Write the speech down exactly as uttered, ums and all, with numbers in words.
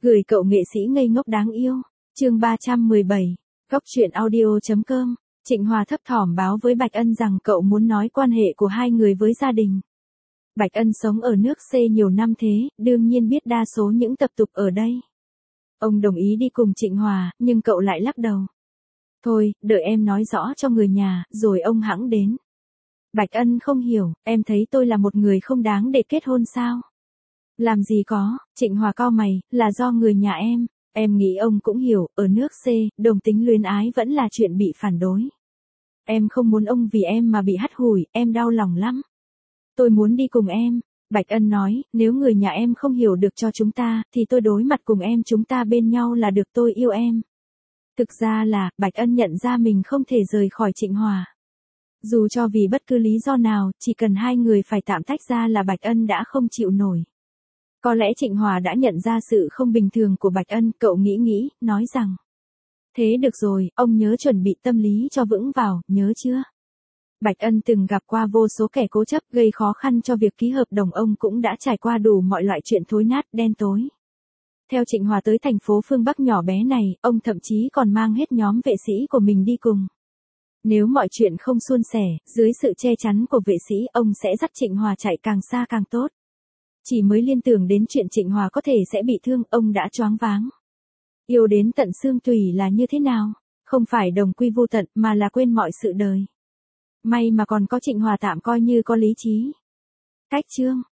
Gửi cậu nghệ sĩ ngây ngốc đáng yêu. Chương ba trăm mười bảy. Góc truyện audio chấm com. Trịnh Hòa thấp thỏm báo với Bạch Ân rằng cậu muốn nói quan hệ của hai người với gia đình. Bạch Ân sống ở nước C nhiều năm thế, đương nhiên biết đa số những tập tục ở đây. Ông đồng ý đi cùng Trịnh Hòa, nhưng cậu lại lắc đầu. Thôi, đợi em nói rõ cho người nhà, rồi ông hẵng đến. Bạch Ân không hiểu, em thấy tôi là một người không đáng để kết hôn sao? Làm gì có, Trịnh Hòa cau mày, là do người nhà em. Em nghĩ ông cũng hiểu, ở nước C, đồng tính luyến ái vẫn là chuyện bị phản đối. Em không muốn ông vì em mà bị hắt hủi, em đau lòng lắm. Tôi muốn đi cùng em. Bạch Ân nói, nếu người nhà em không hiểu được cho chúng ta, thì tôi đối mặt cùng em, chúng ta bên nhau là được, tôi yêu em. Thực ra là, Bạch Ân nhận ra mình không thể rời khỏi Trịnh Hòa. Dù cho vì bất cứ lý do nào, chỉ cần hai người phải tạm tách ra là Bạch Ân đã không chịu nổi. Có lẽ Trịnh Hòa đã nhận ra sự không bình thường của Bạch Ân, cậu nghĩ nghĩ, nói rằng. Thế được rồi, ông nhớ chuẩn bị tâm lý cho vững vào, nhớ chưa? Bạch Ân từng gặp qua vô số kẻ cố chấp gây khó khăn cho việc ký hợp đồng, ông cũng đã trải qua đủ mọi loại chuyện thối nát, đen tối. Theo Trịnh Hòa tới thành phố phương Bắc nhỏ bé này, ông thậm chí còn mang hết nhóm vệ sĩ của mình đi cùng. Nếu mọi chuyện không suôn sẻ, dưới sự che chắn của vệ sĩ, ông sẽ dắt Trịnh Hòa chạy càng xa càng tốt. Chỉ mới liên tưởng đến chuyện Trịnh Hòa có thể sẽ bị thương, ông đã choáng váng. Yêu đến tận xương tủy là như thế nào? Không phải đồng quy vô tận, mà là quên mọi sự đời. May mà còn có Trịnh Hòa tạm coi như có lý trí. Cách chương